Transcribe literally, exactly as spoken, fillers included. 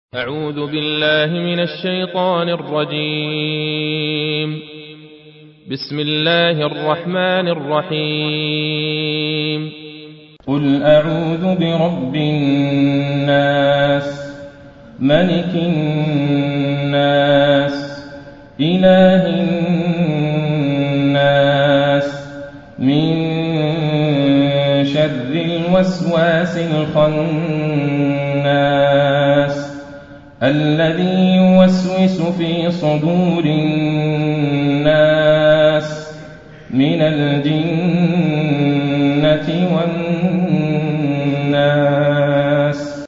أعوذ بالله من الشيطان الرجيم. بسم الله الرحمن الرحيم. قل أعوذ برب الناس ملك الناس إله الناس من شر الوسواس الخناس الذي يوسوس في صدور الناس من الجنة والناس.